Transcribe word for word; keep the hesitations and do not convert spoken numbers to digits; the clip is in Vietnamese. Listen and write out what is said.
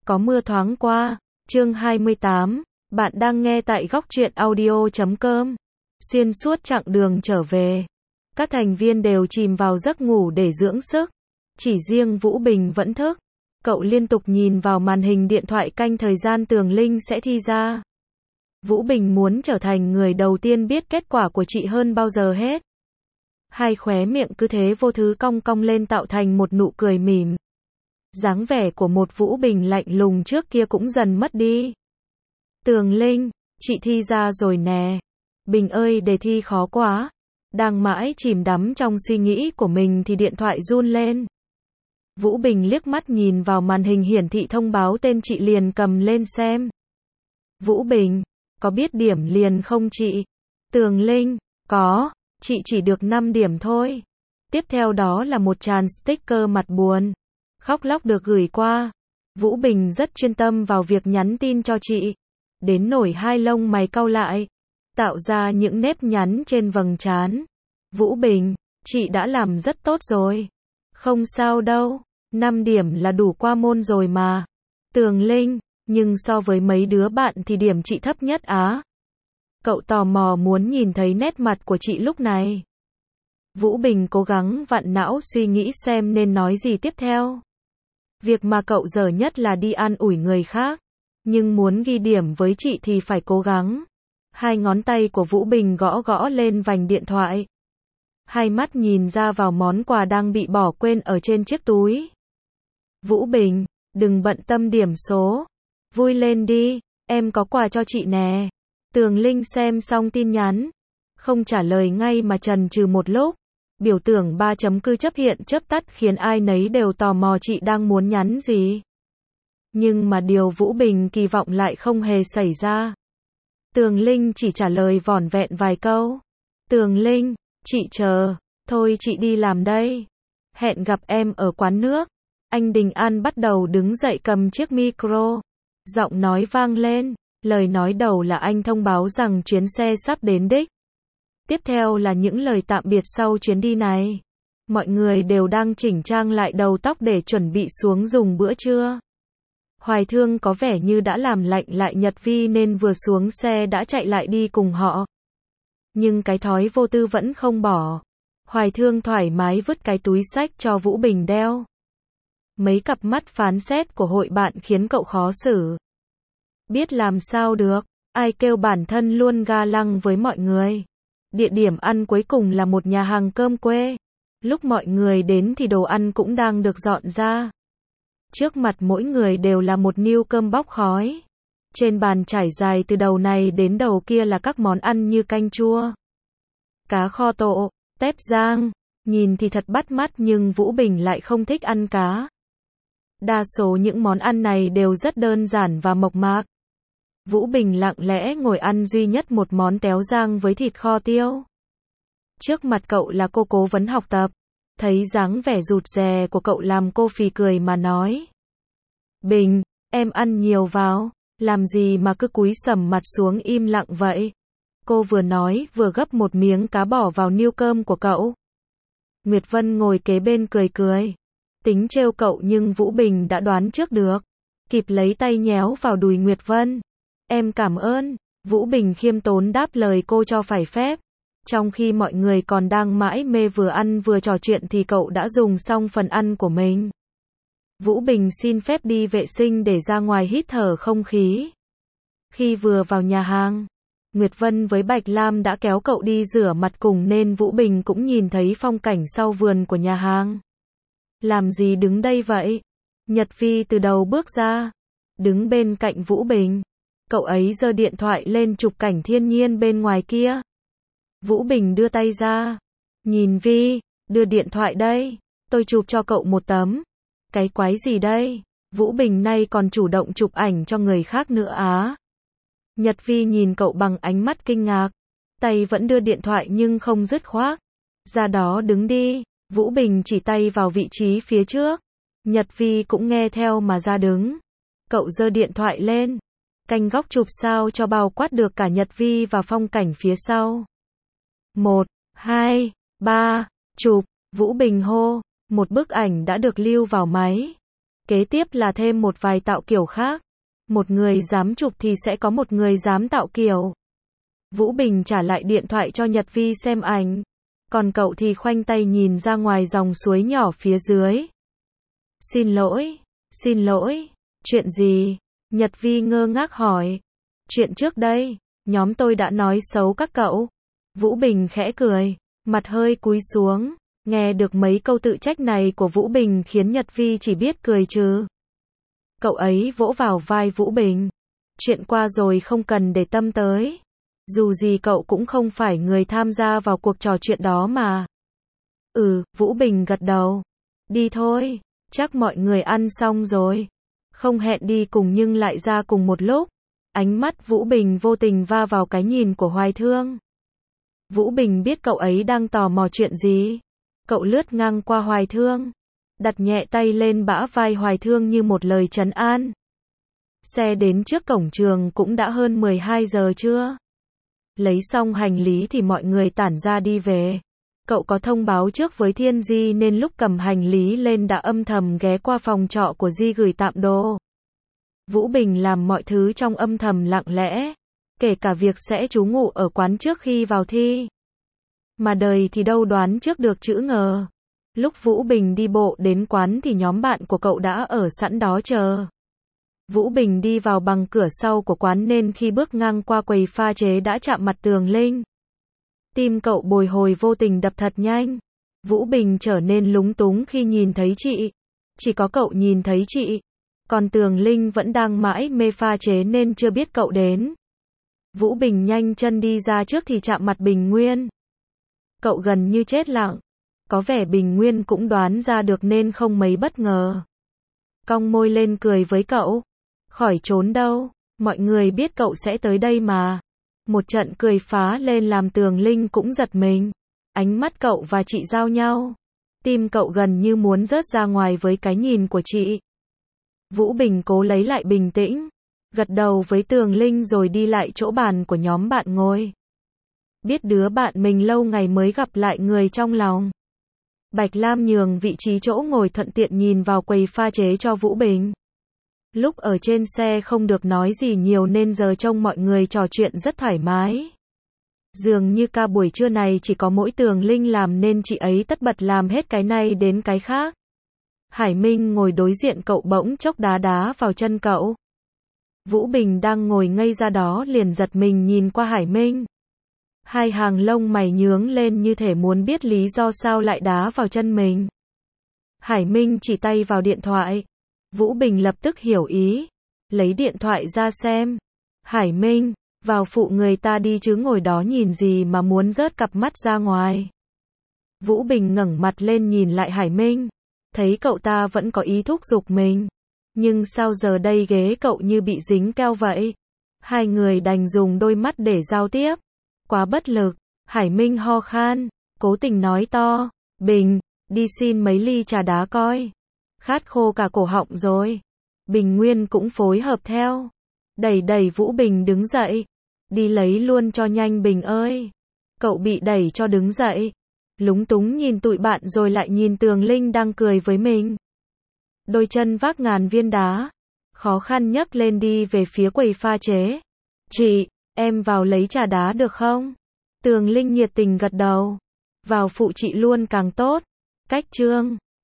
Có mưa thoáng qua. Chương hai mươi tám. Bạn đang nghe tại góc truyện audio chấm com. Xuyên suốt chặng đường trở về, các thành viên đều chìm vào giấc ngủ để dưỡng sức. Chỉ riêng Vũ Bình vẫn thức. Cậu liên tục nhìn vào màn hình điện thoại canh thời gian Tường Linh sẽ thi ra. Vũ Bình muốn trở thành người đầu tiên biết kết quả của chị hơn bao giờ hết. Hai khóe miệng cứ thế vô thứ cong cong lên tạo thành một nụ cười mỉm. Dáng vẻ của một Vũ Bình lạnh lùng trước kia cũng dần mất đi. Tường Linh, chị thi ra rồi nè. Bình ơi, đề thi khó quá. Đang mãi chìm đắm trong suy nghĩ của mình thì điện thoại run lên. Vũ Bình liếc mắt nhìn vào màn hình hiển thị thông báo tên chị liền cầm lên xem. Vũ Bình, có biết điểm liền không chị? Tường Linh, có, chị chỉ được năm điểm thôi. Tiếp theo đó là một tràng sticker mặt buồn, khóc lóc được gửi qua. Vũ Bình rất chuyên tâm vào việc nhắn tin cho chị, đến nổi hai lông mày cau lại, tạo ra những nếp nhắn trên vầng trán. Vũ Bình, chị đã làm rất tốt rồi. Không sao đâu, năm điểm là đủ qua môn rồi mà. Tường Linh, nhưng so với mấy đứa bạn thì điểm chị thấp nhất á. Cậu tò mò muốn nhìn thấy nét mặt của chị lúc này. Vũ Bình cố gắng vặn não suy nghĩ xem nên nói gì tiếp theo. Việc mà cậu dở nhất là đi an ủi người khác, nhưng muốn ghi điểm với chị thì phải cố gắng. Hai ngón tay của Vũ Bình gõ gõ lên vành điện thoại. Hai mắt nhìn ra vào món quà đang bị bỏ quên ở trên chiếc túi. Vũ Bình, đừng bận tâm điểm số. Vui lên đi, em có quà cho chị nè. Tường Linh xem xong tin nhắn, không trả lời ngay mà chần chừ một lúc. Biểu tượng ba chấm cứ chấp hiện chớp tắt khiến ai nấy đều tò mò chị đang muốn nhắn gì. Nhưng mà điều Vũ Bình kỳ vọng lại không hề xảy ra. Tường Linh chỉ trả lời vỏn vẹn vài câu. Tường Linh, chị chờ, thôi chị đi làm đây. Hẹn gặp em ở quán nước. Anh Đình An bắt đầu đứng dậy cầm chiếc micro. Giọng nói vang lên, lời nói đầu là anh thông báo rằng chuyến xe sắp đến đích. Tiếp theo là những lời tạm biệt sau chuyến đi này. Mọi người đều đang chỉnh trang lại đầu tóc để chuẩn bị xuống dùng bữa trưa. Hoài Thương có vẻ như đã làm lạnh lại Nhật Vi nên vừa xuống xe đã chạy lại đi cùng họ. Nhưng cái thói vô tư vẫn không bỏ. Hoài Thương thoải mái vứt cái túi xách cho Vũ Bình đeo. Mấy cặp mắt phán xét của hội bạn khiến cậu khó xử. Biết làm sao được, ai kêu bản thân luôn ga lăng với mọi người. Địa điểm ăn cuối cùng là một nhà hàng cơm quê. Lúc mọi người đến thì đồ ăn cũng đang được dọn ra. Trước mặt mỗi người đều là một niêu cơm bốc khói. Trên bàn trải dài từ đầu này đến đầu kia là các món ăn như canh chua, cá kho tộ, tép rang. Nhìn thì thật bắt mắt nhưng Vũ Bình lại không thích ăn cá. Đa số những món ăn này đều rất đơn giản và mộc mạc. Vũ Bình lặng lẽ ngồi ăn duy nhất một món téo rang với thịt kho tiêu. Trước mặt cậu là cô cố vấn học tập. Thấy dáng vẻ rụt rè của cậu làm cô phì cười mà nói. Bình, em ăn nhiều vào, làm gì mà cứ cúi sầm mặt xuống im lặng vậy? Cô vừa nói vừa gấp một miếng cá bỏ vào niêu cơm của cậu. Nguyệt Vân ngồi kế bên cười cười. Tính trêu cậu nhưng Vũ Bình đã đoán trước được. Kịp lấy tay nhéo vào đùi Nguyệt Vân. Em cảm ơn. Vũ Bình khiêm tốn đáp lời cô cho phải phép. Trong khi mọi người còn đang mãi mê vừa ăn vừa trò chuyện thì cậu đã dùng xong phần ăn của mình. Vũ Bình xin phép đi vệ sinh để ra ngoài hít thở không khí. Khi vừa vào nhà hàng, Nguyệt Vân với Bạch Lam đã kéo cậu đi rửa mặt cùng nên Vũ Bình cũng nhìn thấy phong cảnh sau vườn của nhà hàng. Làm gì đứng đây vậy? Nhật Vi từ đầu bước ra, đứng bên cạnh Vũ Bình. Cậu ấy giơ điện thoại lên chụp cảnh thiên nhiên bên ngoài kia. Vũ Bình đưa tay ra. Nhìn Vi, đưa điện thoại đây. Tôi chụp cho cậu một tấm. Cái quái gì đây? Vũ Bình nay còn chủ động chụp ảnh cho người khác nữa á. Nhật Vi nhìn cậu bằng ánh mắt kinh ngạc. Tay vẫn đưa điện thoại nhưng không dứt khoát. Ra đó đứng đi. Vũ Bình chỉ tay vào vị trí phía trước. Nhật Vi cũng nghe theo mà ra đứng. Cậu giơ điện thoại lên. Canh góc chụp sao cho bao quát được cả Nhật Vi và phong cảnh phía sau. Một, hai, ba, chụp. Vũ Bình hô. Một bức ảnh đã được lưu vào máy. Kế tiếp là thêm một vài tạo kiểu khác. Một người dám chụp thì sẽ có một người dám tạo kiểu. Vũ Bình trả lại điện thoại cho Nhật Vi xem ảnh. Còn cậu thì khoanh tay nhìn ra ngoài dòng suối nhỏ phía dưới. Xin lỗi, xin lỗi, chuyện gì? Nhật Vi ngơ ngác hỏi. Chuyện trước đây, nhóm tôi đã nói xấu các cậu. Vũ Bình khẽ cười, mặt hơi cúi xuống. Nghe được mấy câu tự trách này của Vũ Bình khiến Nhật Vi chỉ biết cười trừ. Cậu ấy vỗ vào vai Vũ Bình. Chuyện qua rồi không cần để tâm tới. Dù gì cậu cũng không phải người tham gia vào cuộc trò chuyện đó mà. Ừ, Vũ Bình gật đầu. Đi thôi, chắc mọi người ăn xong rồi. Không hẹn đi cùng nhưng lại ra cùng một lúc. Ánh mắt Vũ Bình vô tình va vào cái nhìn của Hoài Thương. Vũ Bình biết cậu ấy đang tò mò chuyện gì. Cậu lướt ngang qua Hoài Thương, đặt nhẹ tay lên bả vai Hoài Thương như một lời trấn an. Xe đến trước cổng trường cũng đã hơn mười hai giờ trưa. Lấy xong hành lý thì mọi người tản ra đi về. Cậu có thông báo trước với Thiên Di nên lúc cầm hành lý lên đã âm thầm ghé qua phòng trọ của Di gửi tạm đồ. Vũ Bình làm mọi thứ trong âm thầm lặng lẽ, kể cả việc sẽ trú ngụ ở quán trước khi vào thi. Mà đời thì đâu đoán trước được chữ ngờ. Lúc Vũ Bình đi bộ đến quán thì nhóm bạn của cậu đã ở sẵn đó chờ. Vũ Bình đi vào bằng cửa sau của quán nên khi bước ngang qua quầy pha chế đã chạm mặt Tường Linh. Tim cậu bồi hồi vô tình đập thật nhanh. Vũ Bình trở nên lúng túng khi nhìn thấy chị. Chỉ có cậu nhìn thấy chị. Còn Tường Linh vẫn đang mãi mê pha chế nên chưa biết cậu đến. Vũ Bình nhanh chân đi ra trước thì chạm mặt Bình Nguyên. Cậu gần như chết lặng. Có vẻ Bình Nguyên cũng đoán ra được nên không mấy bất ngờ. Cong môi lên cười với cậu. Khỏi trốn đâu, mọi người biết cậu sẽ tới đây mà. Một trận cười phá lên làm Tường Linh cũng giật mình. Ánh mắt cậu và chị giao nhau. Tim cậu gần như muốn rớt ra ngoài với cái nhìn của chị. Vũ Bình cố lấy lại bình tĩnh, gật đầu với Tường Linh rồi đi lại chỗ bàn của nhóm bạn ngồi. Biết đứa bạn mình lâu ngày mới gặp lại người trong lòng. Bạch Lam nhường vị trí chỗ ngồi thuận tiện nhìn vào quầy pha chế cho Vũ Bình. Lúc ở trên xe không được nói gì nhiều nên giờ trông mọi người trò chuyện rất thoải mái. Dường như ca buổi trưa này chỉ có mỗi Tường Linh làm nên chị ấy tất bật làm hết cái này đến cái khác. Hải Minh ngồi đối diện cậu bỗng chốc đá đá vào chân cậu. Vũ Bình đang ngồi ngây ra đó liền giật mình nhìn qua Hải Minh. Hai hàng lông mày nhướng lên như thể muốn biết lý do sao lại đá vào chân mình. Hải Minh chỉ tay vào điện thoại. Vũ Bình lập tức hiểu ý. Lấy điện thoại ra xem. Hải Minh, vào phụ người ta đi chứ ngồi đó nhìn gì mà muốn rớt cặp mắt ra ngoài. Vũ Bình ngẩng mặt lên nhìn lại Hải Minh. Thấy cậu ta vẫn có ý thúc giục mình. Nhưng sao giờ đây ghế cậu như bị dính keo vậy? Hai người đành dùng đôi mắt để giao tiếp. Quá bất lực. Hải Minh ho khan. Cố tình nói to. Bình, đi xin mấy ly trà đá coi. Khát khô cả cổ họng rồi. Bình Nguyên cũng phối hợp theo. Đẩy đẩy Vũ Bình đứng dậy. Đi lấy luôn cho nhanh Bình ơi. Cậu bị đẩy cho đứng dậy. Lúng túng nhìn tụi bạn rồi lại nhìn Tường Linh đang cười với mình. Đôi chân vác ngàn viên đá. Khó khăn nhấc lên đi về phía quầy pha chế. Chị, em vào lấy trà đá được không? Tường Linh nhiệt tình gật đầu. Vào phụ chị luôn càng tốt. Cách chương